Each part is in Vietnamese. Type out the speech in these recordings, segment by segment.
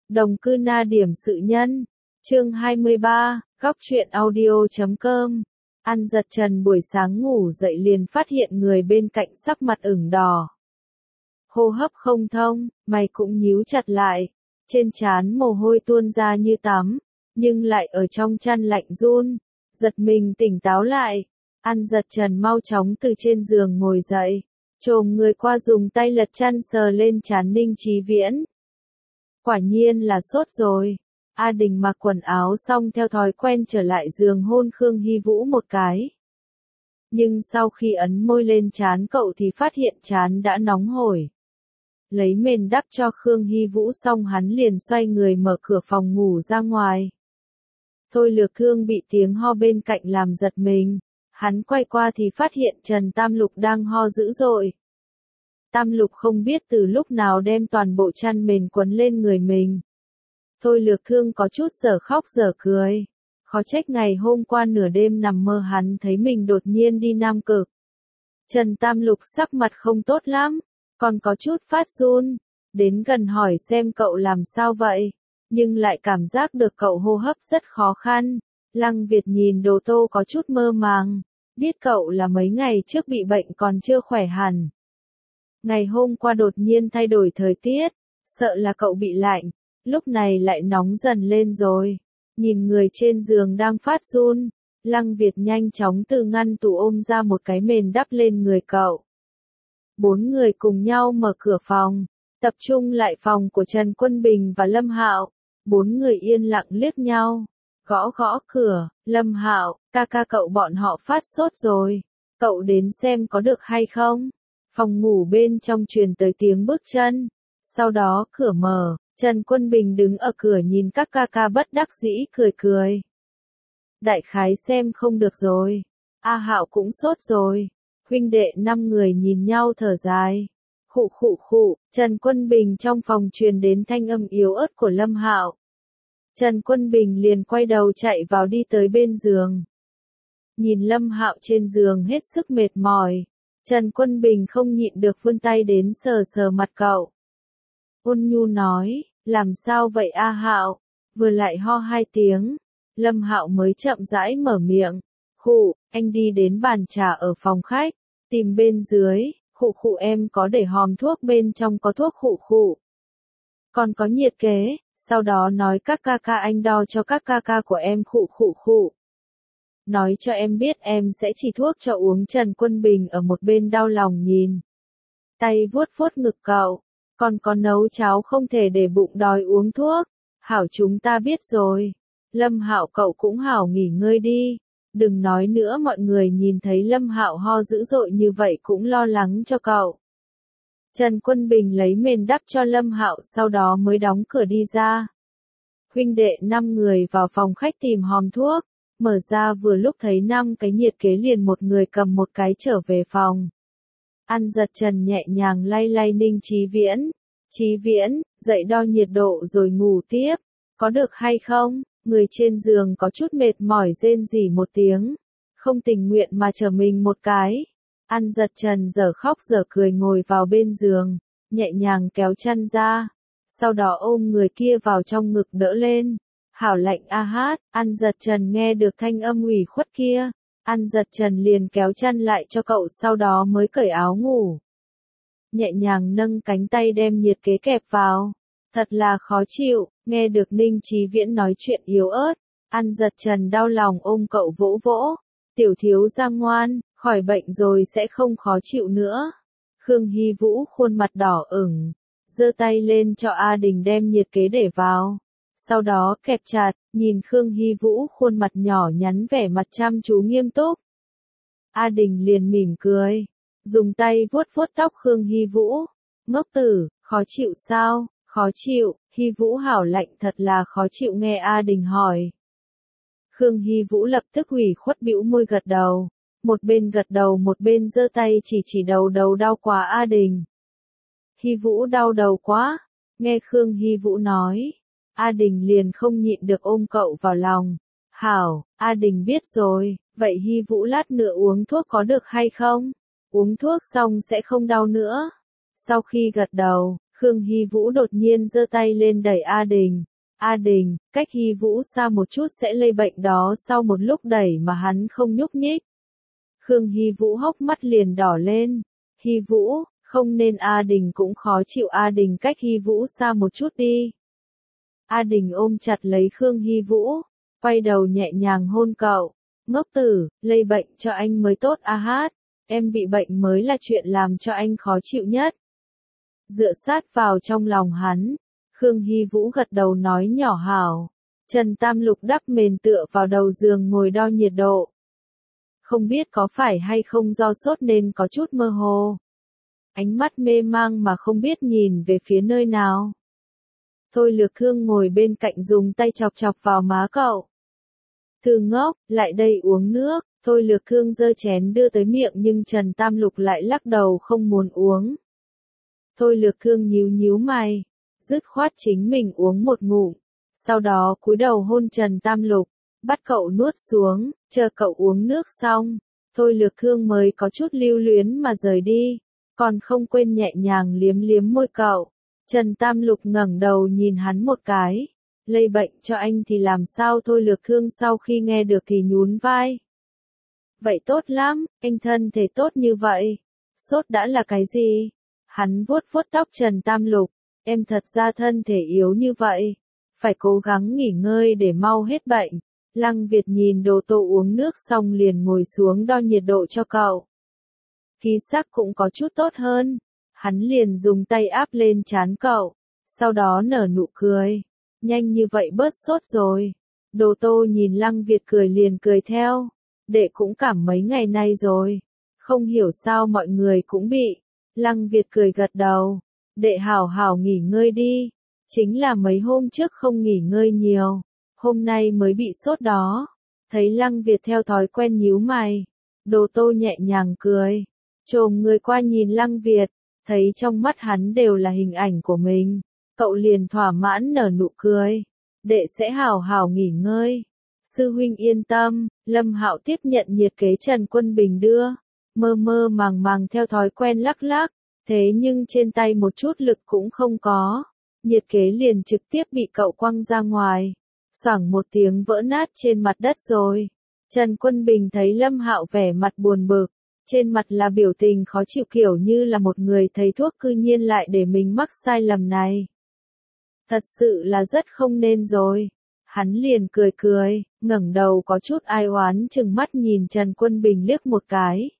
Đồng cư na điểm sự nhân. Chương 23, góc truyện audio.com. Ăn giật Trần buổi sáng ngủ dậy liền phát hiện người bên cạnh sắc mặt ửng đỏ. Hô hấp không thông, mày cũng nhíu chặt lại. Trên trán mồ hôi tuôn ra như tắm, nhưng lại ở trong chăn lạnh run. Giật mình tỉnh táo lại. Ăn giật Trần mau chóng từ trên giường ngồi dậy. Chồm người qua dùng tay lật chăn sờ lên trán Ninh Chí Viễn. Quả nhiên là sốt rồi. A Đình mặc quần áo xong theo thói quen trở lại giường hôn Khương Hy Vũ một cái. Nhưng sau khi ấn môi lên trán cậu thì phát hiện trán đã nóng hổi. Lấy mền đắp cho Khương Hy Vũ xong hắn liền xoay người mở cửa phòng ngủ ra ngoài. Thôi Lược Thương bị tiếng ho bên cạnh làm giật mình. Hắn quay qua thì phát hiện Trần Tam Lục đang ho dữ dội. Tam Lục không biết từ lúc nào đem toàn bộ chăn mền quấn lên người mình. Thôi Lược Thương có chút dở khóc dở cười. Khó trách ngày hôm qua nửa đêm nằm mơ hắn thấy mình đột nhiên đi Nam Cực. Trần Tam Lục sắc mặt không tốt lắm, còn có chút phát run. Đến gần hỏi xem cậu làm sao vậy, nhưng lại cảm giác được cậu hô hấp rất khó khăn. Lăng Việt nhìn Đồ Tô có chút mơ màng, biết cậu là mấy ngày trước bị bệnh còn chưa khỏe hẳn. Ngày hôm qua đột nhiên thay đổi thời tiết, sợ là cậu bị lạnh, lúc này lại nóng dần lên rồi. Nhìn người trên giường đang phát run, Lăng Việt nhanh chóng từ ngăn tủ ôm ra một cái mền đắp lên người cậu. Bốn người cùng nhau mở cửa phòng, tập trung lại phòng của Trần Quân Bình và Lâm Hạo. Bốn người yên lặng liếc nhau, gõ gõ cửa. Lâm Hạo, ca cậu bọn họ phát sốt rồi, cậu đến xem có được hay không? Phòng ngủ bên trong truyền tới tiếng bước chân. Sau đó cửa mở, Trần Quân Bình đứng ở cửa nhìn các ca bất đắc dĩ cười cười. Đại khái xem không được rồi. A Hạo cũng sốt rồi. Huynh đệ 5 người nhìn nhau thở dài. Khụ khụ khụ, Trần Quân Bình trong phòng truyền đến thanh âm yếu ớt của Lâm Hạo. Trần Quân Bình liền quay đầu chạy vào đi tới bên giường. Nhìn Lâm Hạo trên giường hết sức mệt mỏi, Trần Quân Bình không nhịn được vươn tay đến sờ sờ mặt cậu. Ôn nhu nói, làm sao vậy A Hạo? Vừa lại ho 2 tiếng, Lâm Hạo mới chậm rãi mở miệng. Khụ, anh đi đến bàn trà ở phòng khách, tìm bên dưới. Khụ khụ, em có để hòm thuốc bên trong có thuốc khụ khụ. Còn có nhiệt kế, sau đó nói các ca anh đo cho các ca của em khụ khụ khụ. Nói cho em biết em sẽ chỉ thuốc cho uống. Trần Quân Bình ở một bên đau lòng nhìn. Tay vuốt vuốt ngực cậu. Còn có nấu cháo không thể để bụng đói uống thuốc. Hảo, chúng ta biết rồi. Lâm Hạo, cậu cũng hảo nghỉ ngơi đi. Đừng nói nữa, mọi người nhìn thấy Lâm Hạo ho dữ dội như vậy cũng lo lắng cho cậu. Trần Quân Bình lấy mền đắp cho Lâm Hạo sau đó mới đóng cửa đi ra. Huynh đệ 5 người vào phòng khách tìm hòm thuốc. Mở ra vừa lúc thấy 5 cái nhiệt kế liền một người cầm một cái trở về phòng. Ăn giật Trần nhẹ nhàng lay lay Ninh Chí Viễn. Chí Viễn, dậy đo nhiệt độ rồi ngủ tiếp. Có được hay không? Người trên giường có chút mệt mỏi rên rỉ một tiếng. Không tình nguyện mà trở mình một cái. Ăn giật Trần dở khóc dở cười ngồi vào bên giường, nhẹ nhàng kéo chăn ra. Sau đó ôm người kia vào trong ngực đỡ lên. Hảo lạnh a hát, ăn giật Trần nghe được thanh âm ủy khuất kia. Ăn giật Trần liền kéo chăn lại cho cậu sau đó mới cởi áo ngủ. Nhẹ nhàng nâng cánh tay đem nhiệt kế kẹp vào. Thật là khó chịu, nghe được Ninh Chí Viễn nói chuyện yếu ớt. Ăn giật Trần đau lòng ôm cậu vỗ vỗ. Tiểu thiếu gia ngoan, khỏi bệnh rồi sẽ không khó chịu nữa. Khương Hy Vũ khuôn mặt đỏ ửng, giơ tay lên cho A Đình đem nhiệt kế để vào. Sau đó kẹp chặt, nhìn Khương Hy Vũ khuôn mặt nhỏ nhắn vẻ mặt chăm chú nghiêm túc. A Đình liền mỉm cười, dùng tay vuốt vuốt tóc Khương Hy Vũ. Ngốc tử, khó chịu sao? Khó chịu. Hy Vũ hảo lạnh, thật là khó chịu. Nghe A Đình hỏi, Khương Hy Vũ lập tức ủy khuất bĩu môi gật đầu. Một bên gật đầu một bên giơ tay chỉ đầu đau quá A Đình. Hy Vũ đau đầu quá. Nghe Khương Hy Vũ nói, A Đình liền không nhịn được ôm cậu vào lòng. Hảo, A Đình biết rồi, vậy Hy Vũ lát nữa uống thuốc có được hay không? Uống thuốc xong sẽ không đau nữa. Sau khi gật đầu, Khương Hy Vũ đột nhiên giơ tay lên đẩy A Đình. A Đình, cách Hy Vũ xa một chút sẽ lây bệnh đó. Sau một lúc đẩy mà hắn không nhúc nhích. Khương Hy Vũ hốc mắt liền đỏ lên. Hy Vũ, không nên. A Đình cũng khó chịu. A Đình, cách Hy Vũ xa một chút đi. A Đình ôm chặt lấy Khương Hy Vũ, quay đầu nhẹ nhàng hôn cậu. Ngốc tử, lây bệnh cho anh mới tốt. A Hát, em bị bệnh mới là chuyện làm cho anh khó chịu nhất. Dựa sát vào trong lòng hắn, Khương Hy Vũ gật đầu nói nhỏ hảo. Trần Tam Lục đắp mền tựa vào đầu giường ngồi đo nhiệt độ. Không biết có phải hay không do sốt nên có chút mơ hồ. Ánh mắt mê mang mà không biết nhìn về phía nơi nào. Thôi Lược Khương ngồi bên cạnh dùng tay chọc chọc vào má cậu. Thư ngốc, lại đây uống nước. Thôi Lược Khương giơ chén đưa tới miệng nhưng Trần Tam Lục lại lắc đầu không muốn uống. Thôi Lược Khương nhíu nhíu mày, dứt khoát chính mình uống một ngụm. Sau đó cúi đầu hôn Trần Tam Lục, bắt cậu nuốt xuống, chờ cậu uống nước xong. Thôi Lược Khương mới có chút lưu luyến mà rời đi, còn không quên nhẹ nhàng liếm liếm môi cậu. Trần Tam Lục ngẩng đầu nhìn hắn một cái. Lây bệnh cho anh thì làm sao? Thôi Lược Khương sau khi nghe được thì nhún vai. Vậy tốt lắm, anh thân thể tốt như vậy. Sốt đã là cái gì? Hắn vuốt vuốt tóc Trần Tam Lục. Em thật ra thân thể yếu như vậy. Phải cố gắng nghỉ ngơi để mau hết bệnh. Lăng Việt nhìn Đồ Tô uống nước xong liền ngồi xuống đo nhiệt độ cho cậu. Khí sắc cũng có chút tốt hơn. Hắn liền dùng tay áp lên trán cậu. Sau đó nở nụ cười. Nhanh như vậy bớt sốt rồi. Đồ Tô nhìn Lăng Việt cười liền cười theo. Đệ cũng cảm mấy ngày nay rồi. Không hiểu sao mọi người cũng bị. Lăng Việt cười gật đầu. Đệ hảo hảo nghỉ ngơi đi. Chính là mấy hôm trước không nghỉ ngơi nhiều. Hôm nay mới bị sốt đó. Thấy Lăng Việt theo thói quen nhíu mày. Đồ Tô nhẹ nhàng cười. Chồm người qua nhìn Lăng Việt. Thấy trong mắt hắn đều là hình ảnh của mình. Cậu liền thỏa mãn nở nụ cười. Đệ sẽ hảo hảo nghỉ ngơi. Sư huynh yên tâm. Lâm Hạo tiếp nhận nhiệt kế Trần Quân Bình đưa. Mơ mơ màng màng theo thói quen lắc lắc. Thế nhưng trên tay một chút lực cũng không có. Nhiệt kế liền trực tiếp bị cậu quăng ra ngoài. Xoảng một tiếng vỡ nát trên mặt đất rồi. Trần Quân Bình thấy Lâm Hạo vẻ mặt buồn bực. Trên mặt là biểu tình khó chịu kiểu như là một người thầy thuốc cư nhiên lại để mình mắc sai lầm này. Thật sự là rất không nên rồi. Hắn liền cười cười, ngẩng đầu có chút ai oán chừng mắt nhìn Trần Quân Bình liếc một cái.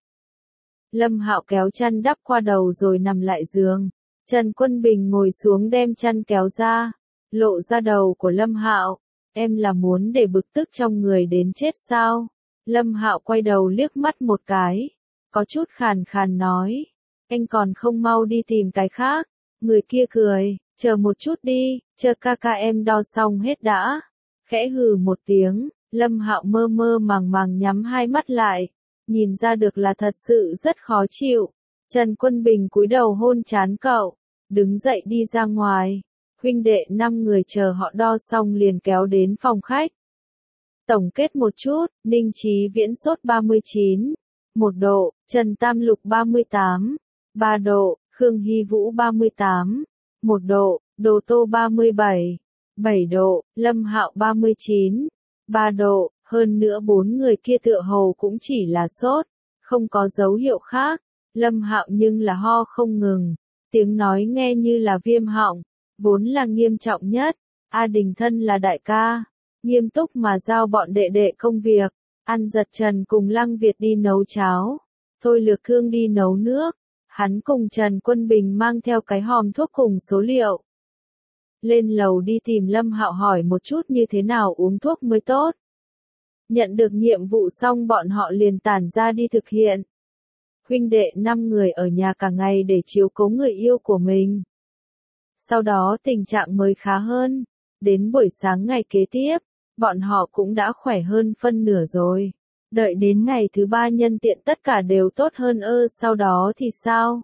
Lâm Hạo kéo chăn đắp qua đầu rồi nằm lại giường. Trần Quân Bình ngồi xuống đem chăn kéo ra, lộ ra đầu của Lâm Hạo. Em là muốn để bực tức trong người đến chết sao? Lâm Hạo quay đầu liếc mắt một cái, có chút khàn khàn nói. Anh còn không mau đi tìm cái khác. Người kia cười, chờ một chút đi, chờ ca ca em đo xong hết đã. Khẽ hừ một tiếng, Lâm Hạo mơ mơ màng màng nhắm hai mắt lại. Nhìn ra được là thật sự rất khó chịu. Trần Quân Bình cúi đầu hôn trán cậu, đứng dậy đi ra ngoài. Huynh đệ 5 người chờ họ đo xong liền kéo đến phòng khách. Tổng kết một chút, Ninh Chí Viễn sốt 39, 1 độ, Trần Tam Lục 38, 3 độ, Khương Hy Vũ 38, 1 độ, Đồ Tô 37, 7 độ, Lâm Hạo 39, 3 độ, hơn nữa 4 người kia tựa hồ cũng chỉ là sốt, không có dấu hiệu khác. Lâm Hạo nhưng là ho không ngừng, tiếng nói nghe như là viêm họng, vốn là nghiêm trọng nhất. A Đình thân là đại ca, nghiêm túc mà giao bọn đệ đệ công việc. An Giật Trần cùng Lăng Việt đi nấu cháo, Thôi Lược Khương đi nấu nước. Hắn cùng Trần Quân Bình mang theo cái hòm thuốc cùng số liệu. Lên lầu đi tìm Lâm Hạo hỏi một chút như thế nào uống thuốc mới tốt. Nhận được nhiệm vụ xong bọn họ liền tản ra đi thực hiện. Huynh đệ 5 người ở nhà cả ngày để chiếu cố người yêu của mình. Sau đó tình trạng mới khá hơn. Đến buổi sáng ngày kế tiếp, bọn họ cũng đã khỏe hơn phân nửa rồi. Đợi đến ngày thứ 3 nhân tiện tất cả đều tốt hơn sau đó thì sao?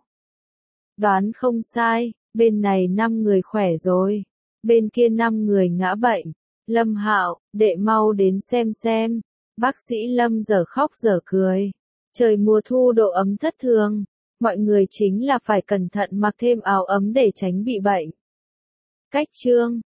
Đoán không sai, bên này 5 người khỏe rồi. Bên kia 5 người ngã bệnh. Lâm Hạo, đệ mau đến xem. Bác sĩ Lâm giờ khóc giờ cười. Trời mùa thu độ ấm thất thường. Mọi người chính là phải cẩn thận mặc thêm áo ấm để tránh bị bệnh. Cách chương